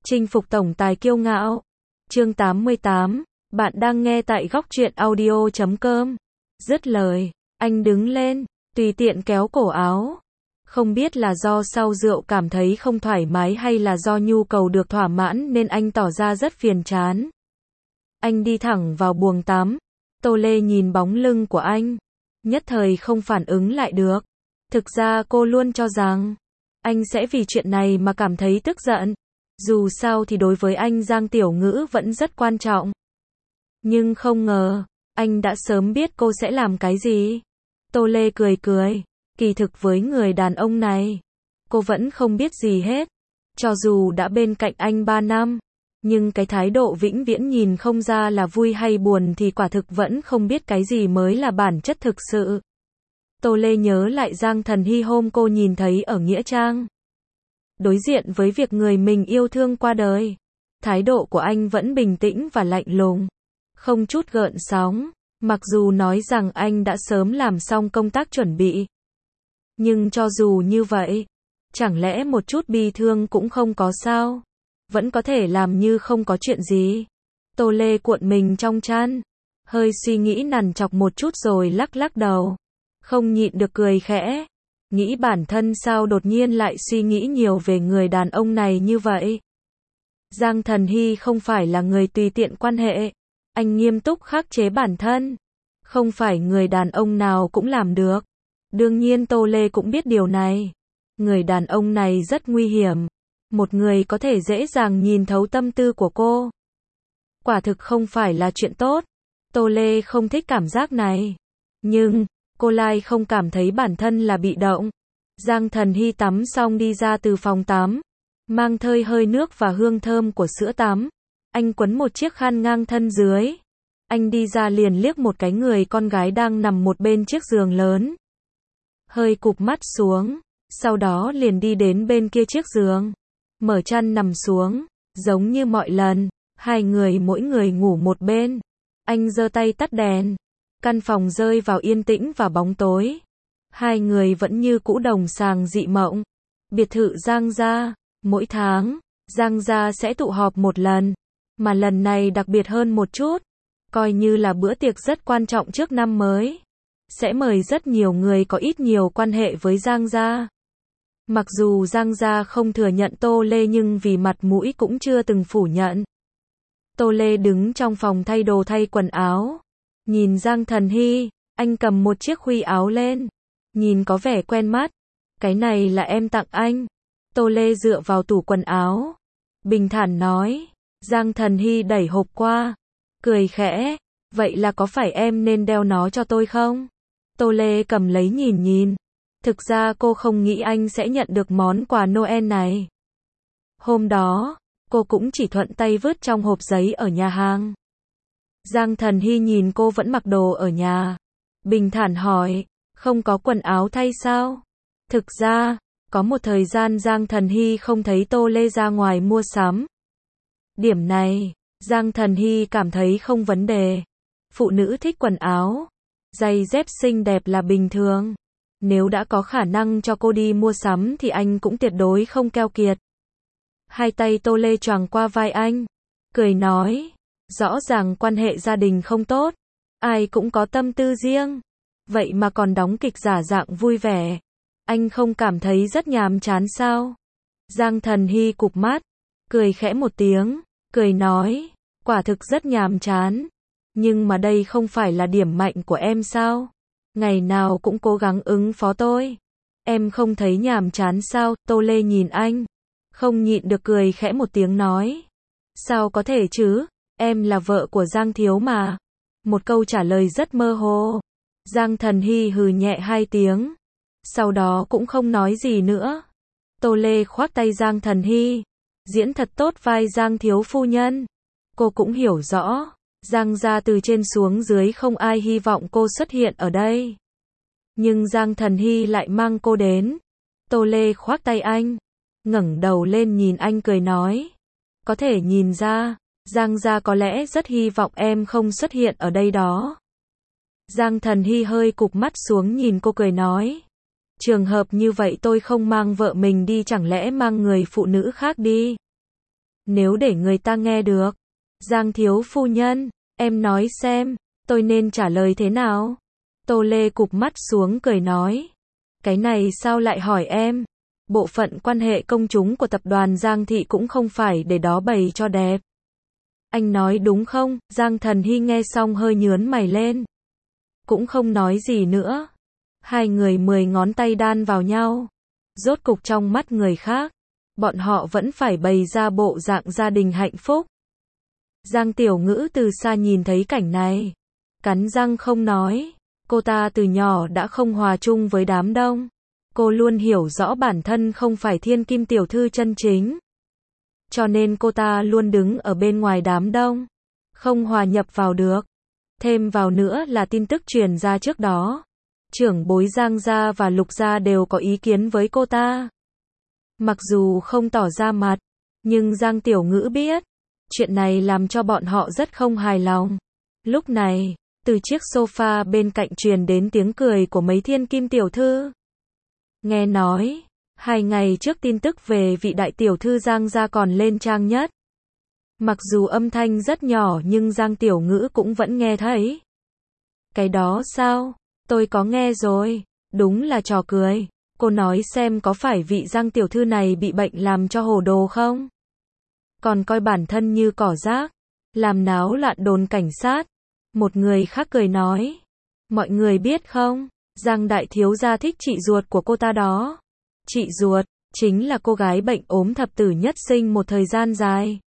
Chinh phục tổng tài kiêu ngạo. Chương 88, bạn đang nghe tại góc truyện audio.com. Dứt lời, anh đứng lên, tùy tiện kéo cổ áo. Không biết là do sau rượu cảm thấy không thoải mái hay là do nhu cầu được thỏa mãn nên anh tỏ ra rất phiền chán. Anh đi thẳng vào buồng tắm. Tô Lê nhìn bóng lưng của anh, nhất thời không phản ứng lại được. Thực ra cô luôn cho rằng anh sẽ vì chuyện này mà cảm thấy tức giận. Dù sao thì đối với anh Giang Tiểu Ngữ vẫn rất quan trọng. Nhưng không ngờ, anh đã sớm biết cô sẽ làm cái gì. Tô Lê cười cười, kỳ thực với người đàn ông này, cô vẫn không biết gì hết. Cho dù đã bên cạnh anh 3 năm, nhưng cái thái độ vĩnh viễn nhìn không ra là vui hay buồn thì quả thực vẫn không biết cái gì mới là bản chất thực sự. Tô Lê nhớ lại Giang Thần Hy hôm cô nhìn thấy ở Nghĩa Trang. Đối diện với việc người mình yêu thương qua đời, thái độ của anh vẫn bình tĩnh và lạnh lùng, không chút gợn sóng, mặc dù nói rằng anh đã sớm làm xong công tác chuẩn bị. Nhưng cho dù như vậy, chẳng lẽ một chút bi thương cũng không có sao? Vẫn có thể làm như không có chuyện gì. Tô Lê cuộn mình trong chăn, hơi suy nghĩ nằn chọc một chút rồi lắc lắc đầu, không nhịn được cười khẽ. Nghĩ bản thân sao đột nhiên lại suy nghĩ nhiều về người đàn ông này như vậy. Giang Thần Hy không phải là người tùy tiện quan hệ. Anh nghiêm túc khắc chế bản thân. Không phải người đàn ông nào cũng làm được. Đương nhiên Tô Lê cũng biết điều này. Người đàn ông này rất nguy hiểm. Một người có thể dễ dàng nhìn thấu tâm tư của cô. Quả thực không phải là chuyện tốt. Tô Lê không thích cảm giác này. Nhưng cô lại không cảm thấy bản thân là bị động. Giang Thần Hy tắm xong đi ra từ phòng tắm, mang thơi hơi nước và hương thơm của sữa tắm. Anh quấn một chiếc khăn ngang thân dưới. Anh đi ra liền liếc một cái người con gái đang nằm một bên chiếc giường lớn. Hơi cụp mắt xuống, sau đó liền đi đến bên kia chiếc giường. Mở chăn nằm xuống, giống như mọi lần, hai người mỗi người ngủ một bên. Anh giơ tay tắt đèn. Căn phòng rơi vào yên tĩnh và bóng tối. Hai người vẫn như cũ đồng sàng dị mộng. Biệt thự Giang gia, mỗi tháng, Giang gia sẽ tụ họp một lần. Mà lần này đặc biệt hơn một chút. Coi như là bữa tiệc rất quan trọng trước năm mới. Sẽ mời rất nhiều người có ít nhiều quan hệ với Giang gia. Mặc dù Giang gia không thừa nhận Tô Lê nhưng vì mặt mũi cũng chưa từng phủ nhận. Tô Lê đứng trong phòng thay đồ thay quần áo. Nhìn Giang Thần Hy, anh cầm một chiếc khuy áo lên. Nhìn có vẻ quen mắt. Cái này là em tặng anh. Tô Lê dựa vào tủ quần áo. Bình thản nói. Giang Thần Hy đẩy hộp qua. Cười khẽ. Vậy là có phải em nên đeo nó cho tôi không? Tô Lê cầm lấy nhìn nhìn. Thực ra cô không nghĩ anh sẽ nhận được món quà Noel này. Hôm đó, cô cũng chỉ thuận tay vứt trong hộp giấy ở nhà hàng. Giang Thần Hy nhìn cô vẫn mặc đồ ở nhà. Bình thản hỏi, không có quần áo thay sao? Thực ra, có một thời gian Giang Thần Hy không thấy Tô Lê ra ngoài mua sắm. Điểm này, Giang Thần Hy cảm thấy không vấn đề. Phụ nữ thích quần áo, giày dép xinh đẹp là bình thường. Nếu đã có khả năng cho cô đi mua sắm thì anh cũng tuyệt đối không keo kiệt. Hai tay Tô Lê choàng qua vai anh, cười nói. Rõ ràng quan hệ gia đình không tốt, ai cũng có tâm tư riêng, vậy mà còn đóng kịch giả dạng vui vẻ. Anh không cảm thấy rất nhàm chán sao? Giang Thần Hy cụp mắt, cười khẽ một tiếng, cười nói, quả thực rất nhàm chán. Nhưng mà đây không phải là điểm mạnh của em sao? Ngày nào cũng cố gắng ứng phó tôi. Em không thấy nhàm chán sao? Tô Lê nhìn anh, không nhịn được cười khẽ một tiếng nói. Sao có thể chứ? Em là vợ của Giang Thiếu mà. Một câu trả lời rất mơ hồ. Giang Thần Hy hừ nhẹ 2 tiếng. Sau đó cũng không nói gì nữa. Tô Lê khoác tay Giang Thần Hy. Diễn thật tốt vai Giang Thiếu phu nhân. Cô cũng hiểu rõ. Giang gia từ trên xuống dưới không ai hy vọng cô xuất hiện ở đây. Nhưng Giang Thần Hy lại mang cô đến. Tô Lê khoác tay anh. Ngẩng đầu lên nhìn anh cười nói. Có thể nhìn ra. Giang gia có lẽ rất hy vọng em không xuất hiện ở đây đó. Giang Thần Hy hơi cụp mắt xuống nhìn cô cười nói. Trường hợp như vậy tôi không mang vợ mình đi chẳng lẽ mang người phụ nữ khác đi. Nếu để người ta nghe được. Giang thiếu phu nhân, em nói xem, tôi nên trả lời thế nào? Tô Lê cụp mắt xuống cười nói. Cái này sao lại hỏi em? Bộ phận quan hệ công chúng của tập đoàn Giang Thị cũng không phải để đó bày cho đẹp. Anh nói đúng không? Giang Thần Hy nghe xong hơi nhướng mày lên. Cũng không nói gì nữa. Hai người 10 ngón tay đan vào nhau. Rốt cục trong mắt người khác, bọn họ vẫn phải bày ra bộ dạng gia đình hạnh phúc. Giang Tiểu Ngữ từ xa nhìn thấy cảnh này, cắn răng không nói. Cô ta từ nhỏ đã không hòa chung với đám đông. Cô luôn hiểu rõ bản thân không phải thiên kim tiểu thư chân chính. Cho nên cô ta luôn đứng ở bên ngoài đám đông, không hòa nhập vào được. Thêm vào nữa là tin tức truyền ra trước đó. Trưởng bối Giang gia và Lục gia đều có ý kiến với cô ta. Mặc dù không tỏ ra mặt, nhưng Giang Tiểu Ngữ biết. Chuyện này làm cho bọn họ rất không hài lòng. Lúc này, từ chiếc sofa bên cạnh truyền đến tiếng cười của mấy thiên kim tiểu thư. Nghe nói, 2 ngày trước tin tức về vị đại tiểu thư Giang gia còn lên trang nhất. Mặc dù âm thanh rất nhỏ nhưng Giang Tiểu Ngữ cũng vẫn nghe thấy. Cái đó sao? Tôi có nghe rồi. Đúng là trò cười. Cô nói xem có phải vị Giang tiểu thư này bị bệnh làm cho hồ đồ không? Còn coi bản thân như cỏ rác, làm náo loạn đồn cảnh sát. Một người khác cười nói. Mọi người biết không? Giang đại thiếu gia thích chị ruột của cô ta đó. Chị ruột, chính là cô gái bệnh ốm thập tử nhất sinh một thời gian dài.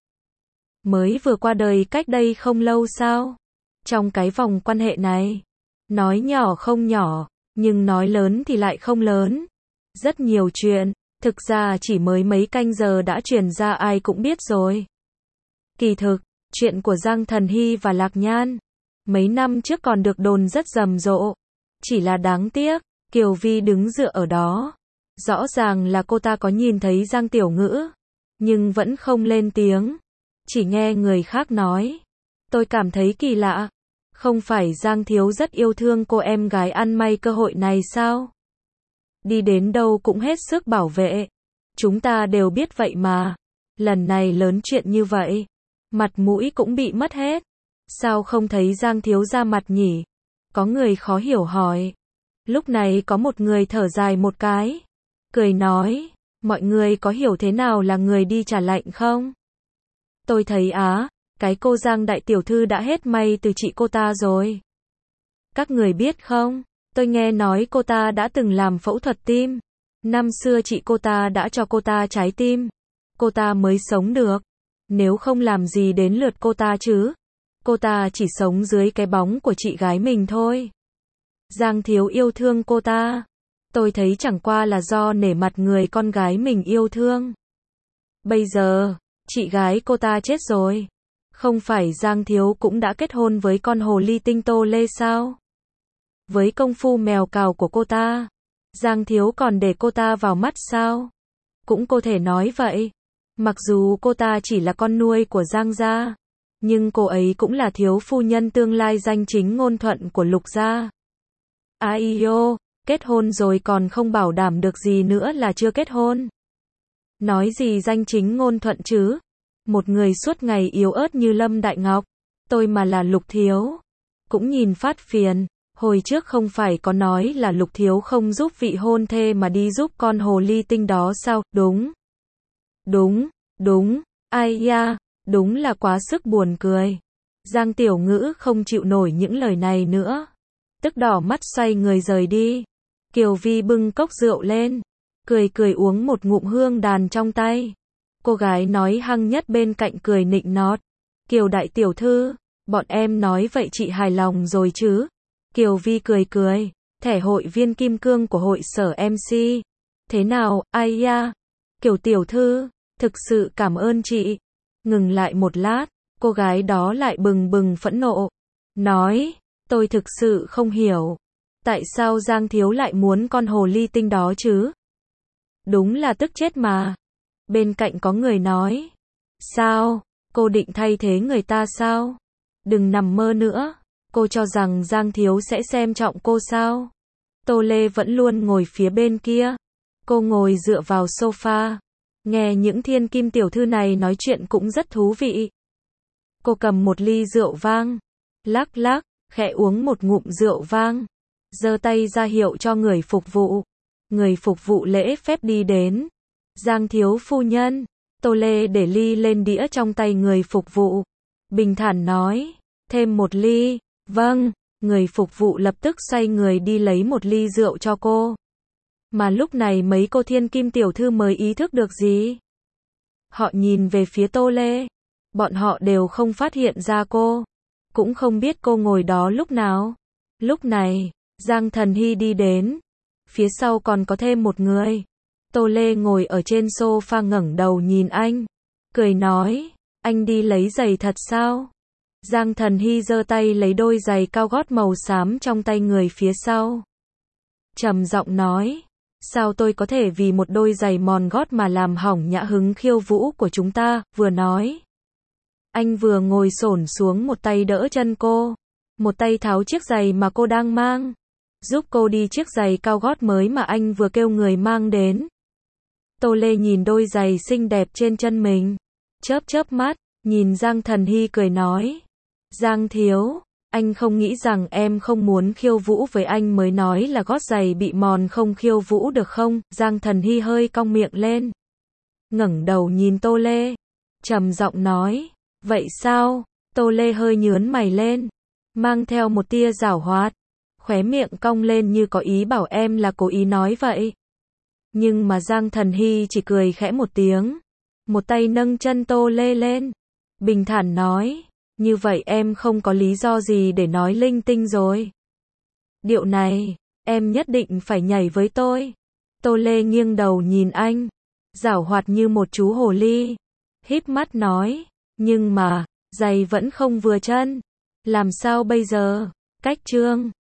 Mới vừa qua đời cách đây không lâu sao? Trong cái vòng quan hệ này, nói nhỏ không nhỏ, nhưng nói lớn thì lại không lớn. Rất nhiều chuyện, thực ra chỉ mới mấy canh giờ đã truyền ra ai cũng biết rồi. Kỳ thực, chuyện của Giang Thần Hy và Lạc Nhan, mấy năm trước còn được đồn rất rầm rộ. Chỉ là đáng tiếc, Kiều Vi đứng dựa ở đó. Rõ ràng là cô ta có nhìn thấy Giang Tiểu Ngữ, nhưng vẫn không lên tiếng. Chỉ nghe người khác nói. Tôi cảm thấy kỳ lạ. Không phải Giang Thiếu rất yêu thương cô em gái ăn may cơ hội này sao? Đi đến đâu cũng hết sức bảo vệ. Chúng ta đều biết vậy mà. Lần này lớn chuyện như vậy, mặt mũi cũng bị mất hết. Sao không thấy Giang Thiếu ra mặt nhỉ? Có người khó hiểu hỏi. Lúc này có một người thở dài một cái, cười nói, mọi người có hiểu thế nào là người đi trả lạnh không? Tôi thấy cái cô Giang đại tiểu thư đã hết may từ chị cô ta rồi. Các người biết không, tôi nghe nói cô ta đã từng làm phẫu thuật tim. Năm xưa chị cô ta đã cho cô ta trái tim. Cô ta mới sống được. Nếu không làm gì đến lượt cô ta chứ. Cô ta chỉ sống dưới cái bóng của chị gái mình thôi. Giang Thiếu yêu thương cô ta. Tôi thấy chẳng qua là do nể mặt người con gái mình yêu thương. Bây giờ, chị gái cô ta chết rồi. Không phải Giang Thiếu cũng đã kết hôn với con hồ ly tinh Tô Lê sao? Với công phu mèo cào của cô ta, Giang Thiếu còn để cô ta vào mắt sao? Cũng có thể nói vậy. Mặc dù cô ta chỉ là con nuôi của Giang gia, nhưng cô ấy cũng là thiếu phu nhân tương lai danh chính ngôn thuận của Lục gia. Aiyo, kết hôn rồi còn không bảo đảm được gì nữa là chưa kết hôn. Nói gì danh chính ngôn thuận chứ? Một người suốt ngày yếu ớt như Lâm Đại Ngọc, tôi mà là Lục Thiếu, cũng nhìn phát phiền. Hồi trước không phải có nói là Lục Thiếu không giúp vị hôn thê mà đi giúp con hồ ly tinh đó sao? Đúng, ai ya, đúng là quá sức buồn cười. Giang Tiểu Ngữ không chịu nổi những lời này nữa, tức đỏ mắt xoay người rời đi. Kiều Vi bưng cốc rượu lên, cười cười uống một ngụm hương đàn trong tay. Cô gái nói hăng nhất bên cạnh cười nịnh nót. Kiều đại tiểu thư, bọn em nói vậy chị hài lòng rồi chứ? Kiều Vi cười cười, thẻ hội viên kim cương của hội sở MC. Thế nào, ai ya? Kiều tiểu thư, thực sự cảm ơn chị. Ngừng lại một lát, cô gái đó lại bừng bừng phẫn nộ. Nói, tôi thực sự không hiểu. Tại sao Giang Thiếu lại muốn con hồ ly tinh đó chứ? Đúng là tức chết mà. Bên cạnh có người nói. Sao? Cô định thay thế người ta sao? Đừng nằm mơ nữa. Cô cho rằng Giang Thiếu sẽ xem trọng cô sao? Tô Lê vẫn luôn ngồi phía bên kia. Cô ngồi dựa vào sofa, Nghe những thiên kim tiểu thư này nói chuyện cũng rất thú vị. Cô cầm một ly rượu vang, lắc lắc, khẽ uống một ngụm rượu vang, giơ tay ra hiệu cho người phục vụ. Người phục vụ lễ phép đi đến. Giang thiếu phu nhân, Tô Lê để ly lên đĩa trong tay người phục vụ. Bình thản nói, thêm một ly, vâng, người phục vụ lập tức xoay người đi lấy một ly rượu cho cô. Mà lúc này mấy cô thiên kim tiểu thư mới ý thức được gì. Họ nhìn về phía Tô Lê, bọn họ đều không phát hiện ra cô, cũng không biết cô ngồi đó lúc nào. Lúc này, Giang Thần Hy đi đến, phía sau còn có thêm một người. Tô Lê ngồi ở trên sofa ngẩng đầu nhìn anh, cười nói, anh đi lấy giày thật sao? Giang Thần Hy giơ tay lấy đôi giày cao gót màu xám trong tay người phía sau. Trầm giọng nói, sao tôi có thể vì một đôi giày mòn gót mà làm hỏng nhã hứng khiêu vũ của chúng ta, vừa nói. Anh vừa ngồi xổm xuống một tay đỡ chân cô, một tay tháo chiếc giày mà cô đang mang, giúp cô đi chiếc giày cao gót mới mà anh vừa kêu người mang đến. Tô Lê nhìn đôi giày xinh đẹp trên chân mình, chớp chớp mắt, nhìn Giang Thần Hy cười nói, Giang thiếu, anh không nghĩ rằng em không muốn khiêu vũ với anh mới nói là gót giày bị mòn không khiêu vũ được không? Giang Thần Hy hơi cong miệng lên, ngẩng đầu nhìn Tô Lê, trầm giọng nói, vậy sao? Tô Lê hơi nhướng mày lên, mang theo một tia giảo hoạt, khóe miệng cong lên như có ý bảo em là cố ý nói vậy. Nhưng mà Giang Thần Hy chỉ cười khẽ một tiếng, một tay nâng chân Tô Lê lên, bình thản nói, như vậy em không có lý do gì để nói linh tinh rồi. Điệu này, em nhất định phải nhảy với tôi. Tô Lê nghiêng đầu nhìn anh, giảo hoạt như một chú hồ ly, híp mắt nói, nhưng mà, giày vẫn không vừa chân. Làm sao bây giờ? Cách trương.